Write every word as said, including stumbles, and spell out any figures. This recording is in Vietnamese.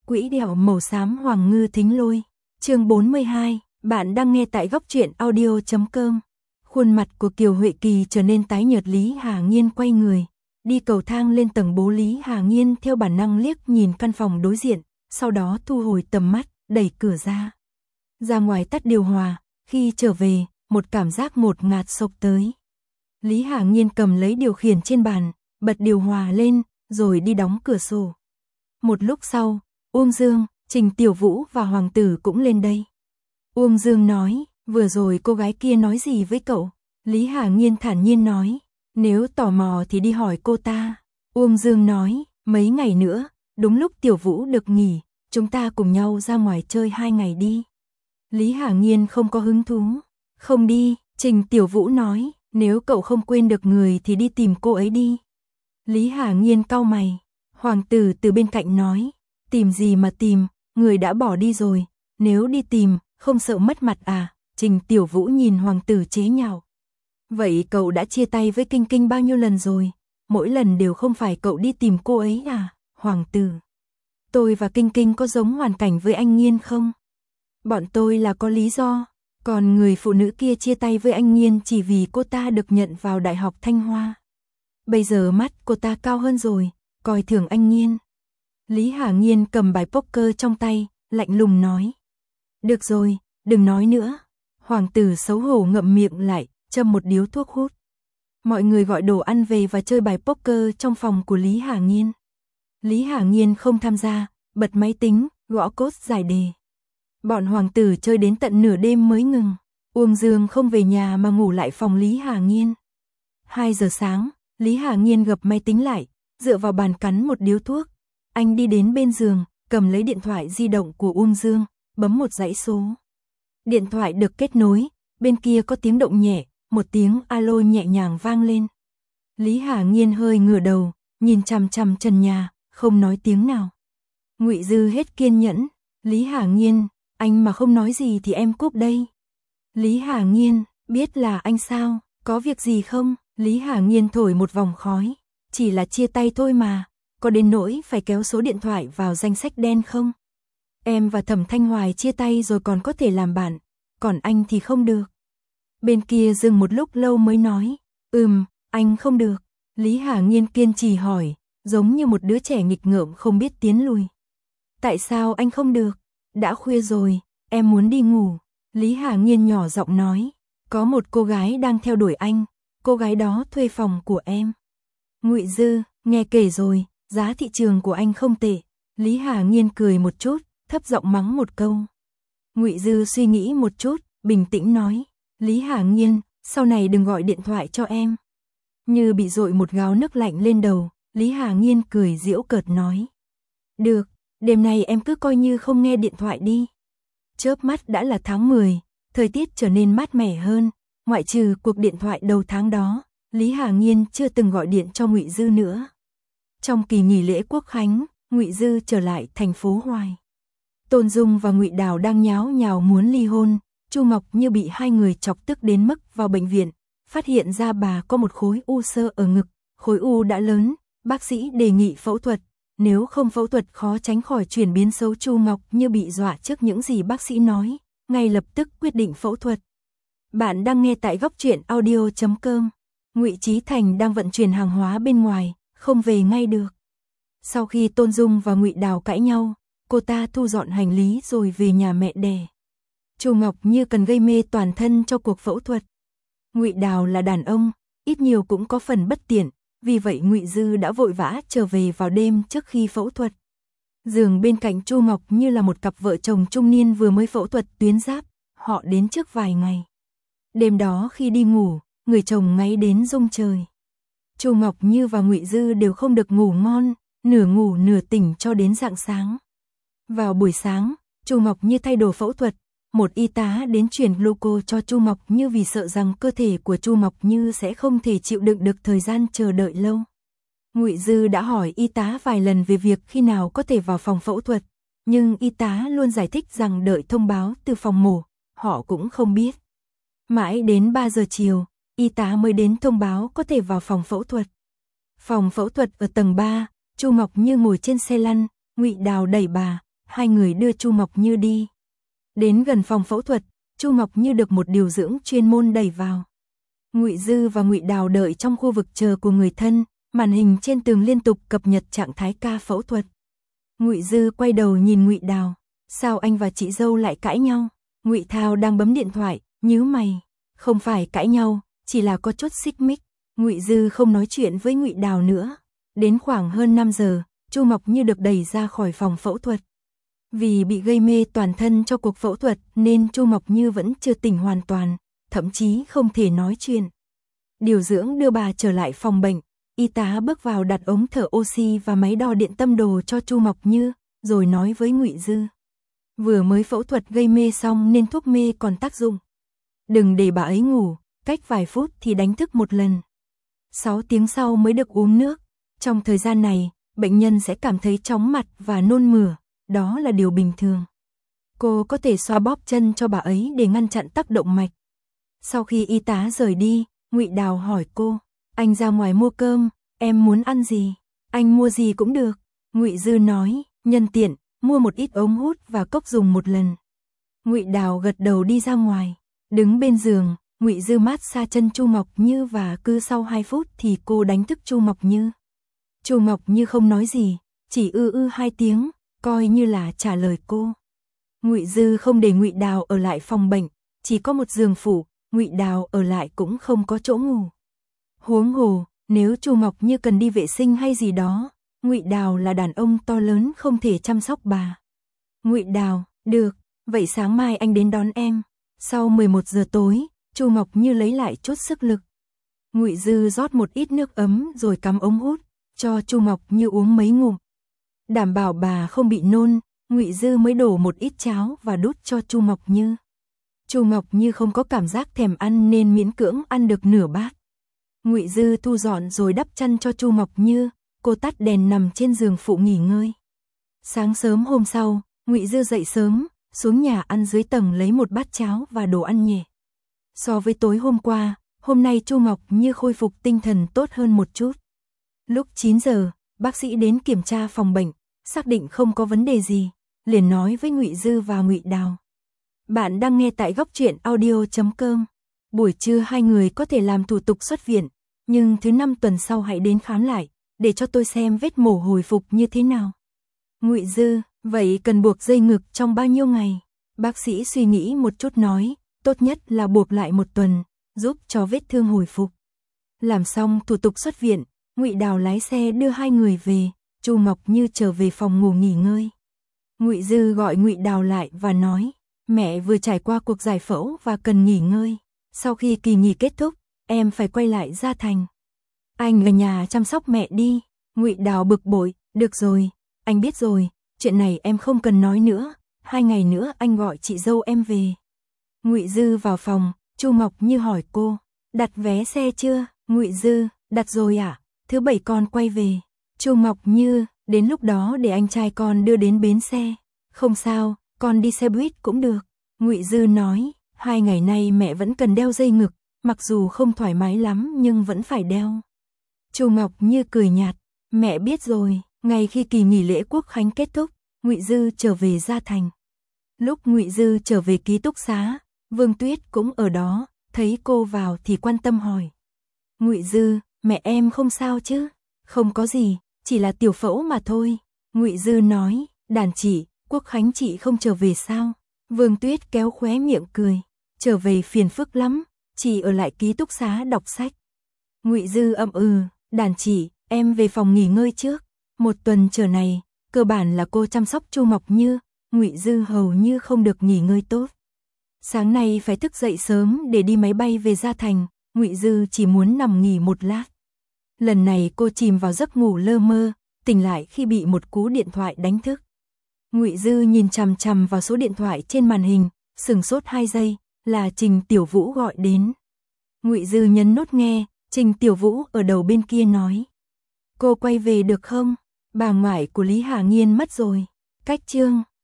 Quỹ đạo màu xám Hoàng Ngư Thính Lôi. Chương bốn mươi hai, bạn đang nghe tại góc truyện audio chấm com. Khuôn mặt của Kiều Huệ Kỳ trở nên tái nhợt, Lý Hà Nghiên quay người, đi cầu thang lên tầng bố. Lý Hà Nghiên theo bản năng liếc nhìn căn phòng đối diện, sau đó thu hồi tầm mắt, đẩy cửa ra. Ra ngoài tắt điều hòa, khi trở về, một cảm giác ngột ngạt xộc tới. Lý Hà Nghiên cầm lấy điều khiển trên bàn, bật điều hòa lên, rồi đi đóng cửa sổ. Một lúc sau, Uông Dương, Trình Tiểu Vũ và Hoàng Tử cũng lên đây. Uông Dương nói, vừa rồi cô gái kia nói gì với cậu? Lý Hà Nghiên thản nhiên nói, nếu tò mò thì đi hỏi cô ta. Uông Dương nói, mấy ngày nữa, đúng lúc Tiểu Vũ được nghỉ, chúng ta cùng nhau ra ngoài chơi hai ngày đi. Lý Hà Nghiên không có hứng thú. Không đi, Trình Tiểu Vũ nói, nếu cậu không quên được người thì đi tìm cô ấy đi. Lý Hà Nghiên cau mày. Hoàng Tử từ bên cạnh nói, tìm gì mà tìm, người đã bỏ đi rồi, nếu đi tìm, không sợ mất mặt à? Trình Tiểu Vũ nhìn Hoàng Tử chế nhạo. Vậy cậu đã chia tay với Kinh Kinh bao nhiêu lần rồi? Mỗi lần đều không phải cậu đi tìm cô ấy à? Hoàng Tử, tôi và Kinh Kinh có giống hoàn cảnh với anh Nghiên không? Bọn tôi là có lý do, còn người phụ nữ kia chia tay với anh Nghiên chỉ vì cô ta được nhận vào Đại học Thanh Hoa. Bây giờ mắt cô ta cao hơn rồi, coi thường anh Nghiên. Lý Hà Nghiên cầm bài poker trong tay, lạnh lùng nói. Được rồi, đừng nói nữa. Hoàng Tử xấu hổ ngậm miệng lại, châm một điếu thuốc hút. Mọi người gọi đồ ăn về và chơi bài poker trong phòng của Lý Hà Nghiên. Lý Hà Nghiên không tham gia, bật máy tính, gõ code giải đề. Bọn Hoàng Tử chơi đến tận nửa đêm mới ngừng. Uông Dương không về nhà mà ngủ lại phòng Lý Hà Nghiên. hai giờ sáng, Lý Hà Nghiên gập máy tính lại, dựa vào bàn cắn một điếu thuốc. Anh đi đến bên giường, cầm lấy điện thoại di động của Uông Dương, bấm một dãy số. Điện thoại được kết nối, bên kia có tiếng động nhẹ, một tiếng alo nhẹ nhàng vang lên. Lý Hà Nghiên hơi ngửa đầu, nhìn chằm chằm trần nhà, không nói tiếng nào. Ngụy Dư hết kiên nhẫn. Lý Hà Nghiên, anh mà không nói gì thì em cúp đây. Lý Hà Nghiên, biết là anh sao, có việc gì không? Lý Hà Nghiên thổi một vòng khói, chỉ là chia tay thôi mà, có đến nỗi phải kéo số điện thoại vào danh sách đen không? Em và Thẩm Thanh Hoài chia tay rồi còn có thể làm bạn, còn anh thì không được. Bên kia dừng một lúc lâu mới nói, ừm, anh không được. Lý Hà Nghiên kiên trì hỏi, giống như một đứa trẻ nghịch ngợm không biết tiến lùi. Tại sao anh không được? Đã khuya rồi, em muốn đi ngủ. Lý Hà Nghiên nhỏ giọng nói, có một cô gái đang theo đuổi anh, cô gái đó thuê phòng của em. Ngụy Dư, nghe kể rồi, giá thị trường của anh không tệ. Lý Hà Nghiên cười một chút, thấp giọng mắng một câu. Ngụy Dư suy nghĩ một chút, bình tĩnh nói, Lý Hà Nghiên, sau này đừng gọi điện thoại cho em. Như bị dội một gáo nước lạnh lên đầu, Lý Hà Nghiên cười giễu cợt nói. Được, đêm nay em cứ coi như không nghe điện thoại đi. Chớp mắt đã là tháng mười, thời tiết trở nên mát mẻ hơn, ngoại trừ cuộc điện thoại đầu tháng đó, Lý Hà Nghiên chưa từng gọi điện cho Ngụy Dư nữa. Trong kỳ nghỉ lễ Quốc khánh, Ngụy Dư trở lại thành phố Hoài. Tôn Dung và Ngụy Đào đang nháo nhào muốn ly hôn, Chu Ngọc Như bị hai người chọc tức đến mức vào bệnh viện, phát hiện ra bà có một khối u xơ ở ngực, khối u đã lớn, bác sĩ đề nghị phẫu thuật, nếu không phẫu thuật khó tránh khỏi chuyển biến xấu. Chu Ngọc Như bị dọa trước những gì bác sĩ nói, ngay lập tức quyết định phẫu thuật. Bạn đang nghe tại góc truyện audio chấm com. Ngụy Chí Thành đang vận chuyển hàng hóa bên ngoài, không về ngay được. Sau khi Tôn Dung và Ngụy Đào cãi nhau, cô ta thu dọn hành lý rồi về nhà mẹ đẻ. Chu Ngọc Như cần gây mê toàn thân cho cuộc phẫu thuật. Ngụy Đào là đàn ông, ít nhiều cũng có phần bất tiện, vì vậy Ngụy Dư đã vội vã trở về vào đêm trước khi phẫu thuật. Giường bên cạnh Chu Ngọc Như là một cặp vợ chồng trung niên vừa mới phẫu thuật tuyến giáp, họ đến trước vài ngày. Đêm đó khi đi ngủ, người chồng ngáy đến rung trời. Chu Ngọc Như và Ngụy Dư đều không được ngủ ngon, nửa ngủ nửa tỉnh cho đến rạng sáng. Vào buổi sáng, Chu Ngọc Như thay đồ phẫu thuật, một y tá đến truyền gluco cho Chu Ngọc Như vì sợ rằng cơ thể của Chu Ngọc Như sẽ không thể chịu đựng được thời gian chờ đợi lâu. Ngụy Dư đã hỏi y tá vài lần về việc khi nào có thể vào phòng phẫu thuật, nhưng y tá luôn giải thích rằng đợi thông báo từ phòng mổ, họ cũng không biết. Mãi đến ba giờ chiều, y tá mới đến thông báo có thể vào phòng phẫu thuật. Phòng phẫu thuật ở tầng ba, Chu Ngọc Như ngồi trên xe lăn, Ngụy Đào đẩy bà, hai người đưa Chu Ngọc Như đi. Đến gần phòng phẫu thuật, Chu Ngọc Như được một điều dưỡng chuyên môn đẩy vào. Ngụy Dư và Ngụy Đào đợi trong khu vực chờ của người thân, màn hình trên tường liên tục cập nhật trạng thái ca phẫu thuật. Ngụy Dư quay đầu nhìn Ngụy Đào, sao anh và chị dâu lại cãi nhau? Ngụy Thao đang bấm điện thoại, nhíu mày, không phải cãi nhau, chỉ là có chút xích mích. Ngụy Dư không nói chuyện với Ngụy Đào nữa. Đến khoảng hơn năm giờ, Chu Ngọc Như được đẩy ra khỏi phòng phẫu thuật. Vì bị gây mê toàn thân cho cuộc phẫu thuật nên Chu Ngọc Như vẫn chưa tỉnh hoàn toàn, thậm chí không thể nói chuyện. Điều dưỡng đưa bà trở lại phòng bệnh, y tá bước vào đặt ống thở oxy và máy đo điện tâm đồ cho Chu Ngọc Như, rồi nói với Ngụy Dư. Vừa mới phẫu thuật gây mê xong nên thuốc mê còn tác dụng. Đừng để bà ấy ngủ, cách vài phút thì đánh thức một lần. sáu tiếng sau mới được uống nước. Trong thời gian này, bệnh nhân sẽ cảm thấy chóng mặt và nôn mửa, đó là điều bình thường. Cô có thể xoa bóp chân cho bà ấy để ngăn chặn tắc động mạch. Sau khi y tá rời đi, Ngụy Đào hỏi cô, anh ra ngoài mua cơm, em muốn ăn gì? Anh mua gì cũng được. Ngụy Dư nói, nhân tiện, mua một ít ống hút và cốc dùng một lần. Ngụy Đào gật đầu đi ra ngoài, đứng bên giường, Ngụy Dư mát xa chân Chu Ngọc Như và cứ sau hai phút thì cô đánh thức Chu Ngọc Như. Chu Ngọc Như không nói gì, chỉ ư ư hai tiếng, coi như là trả lời cô. Ngụy Dư không để Ngụy Đào ở lại phòng bệnh, chỉ có một giường phụ, Ngụy Đào ở lại cũng không có chỗ ngủ. Huống hồ, nếu Chu Ngọc Như cần đi vệ sinh hay gì đó, Ngụy Đào là đàn ông to lớn không thể chăm sóc bà. Ngụy Đào, được, vậy sáng mai anh đến đón em. Sau mười một giờ tối, Chu Ngọc Như lấy lại chút sức lực. Ngụy Dư rót một ít nước ấm rồi cắm ống hút, cho Chu Ngọc Như uống mấy ngụm. Đảm bảo bà không bị nôn, Ngụy Dư mới đổ một ít cháo và đút cho Chu Ngọc Như. Chu Ngọc Như không có cảm giác thèm ăn nên miễn cưỡng ăn được nửa bát. Ngụy Dư thu dọn rồi đắp chăn cho Chu Ngọc Như, cô tắt đèn nằm trên giường phụ nghỉ ngơi. Sáng sớm hôm sau, Ngụy Dư dậy sớm, xuống nhà ăn dưới tầng lấy một bát cháo và đồ ăn nhẹ. So với tối hôm qua, hôm nay Chu Ngọc Như khôi phục tinh thần tốt hơn một chút. Lúc chín giờ, bác sĩ đến kiểm tra phòng bệnh, xác định không có vấn đề gì, liền nói với Ngụy Dư và Ngụy Đào. Bạn đang nghe tại góc truyện audio chấm com. Buổi trưa hai người có thể làm thủ tục xuất viện, nhưng thứ năm tuần sau hãy đến khám lại, để cho tôi xem vết mổ hồi phục như thế nào. Ngụy Dư, vậy cần buộc dây ngực trong bao nhiêu ngày? Bác sĩ suy nghĩ một chút nói, tốt nhất là buộc lại một tuần, giúp cho vết thương hồi phục. Làm xong thủ tục xuất viện, Ngụy Đào lái xe đưa hai người về, Chu Ngọc Như trở về phòng ngủ nghỉ ngơi. Ngụy Dư gọi Ngụy Đào lại và nói, mẹ vừa trải qua cuộc giải phẫu và cần nghỉ ngơi. Sau khi kỳ nghỉ kết thúc, em phải quay lại Gia Thành. Anh ở nhà chăm sóc mẹ đi. Ngụy Đào bực bội, được rồi, anh biết rồi, chuyện này em không cần nói nữa, hai ngày nữa anh gọi chị dâu em về. Ngụy Dư vào phòng, Chu Ngọc Như hỏi cô, đặt vé xe chưa? Ngụy Dư, đặt rồi ạ, à? Thứ bảy con quay về. Chu Ngọc Như, đến lúc đó để anh trai con đưa đến bến xe. Không sao, con đi xe buýt cũng được. Ngụy Dư nói, hai ngày nay mẹ vẫn cần đeo dây ngực, mặc dù không thoải mái lắm nhưng vẫn phải đeo. Chu Ngọc Như cười nhạt, mẹ biết rồi. Ngay khi kỳ nghỉ lễ Quốc khánh kết thúc, Ngụy Dư trở về Gia Thành. Lúc Ngụy Dư trở về ký túc xá, Vương Tuyết cũng ở đó, thấy cô vào thì quan tâm hỏi. Ngụy Dư, mẹ em không sao chứ? Không có gì, chỉ là tiểu phẫu mà thôi. Ngụy Dư nói, đàn chị, Quốc khánh chị không trở về sao? Vương Tuyết kéo khóe miệng cười, trở về phiền phức lắm, chị ở lại ký túc xá đọc sách. Ngụy Dư ậm ừ, đàn chị, em về phòng nghỉ ngơi trước. Một tuần trở này, cơ bản là cô chăm sóc Chu Ngọc Như, Ngụy Dư hầu như không được nghỉ ngơi tốt. Sáng nay phải thức dậy sớm để đi máy bay về Gia Thành, Ngụy Dư chỉ muốn nằm nghỉ một lát. Lần này cô chìm vào giấc ngủ lơ mơ, tỉnh lại khi bị một cú điện thoại đánh thức. Ngụy Dư nhìn chằm chằm vào số điện thoại trên màn hình, sửng sốt hai giây, là Trình Tiểu Vũ gọi đến. Ngụy Dư nhấn nút nghe, Trình Tiểu Vũ ở đầu bên kia nói. Cô quay về được không? Bà ngoại của Lý Hà Nghiên mất rồi. Cách chương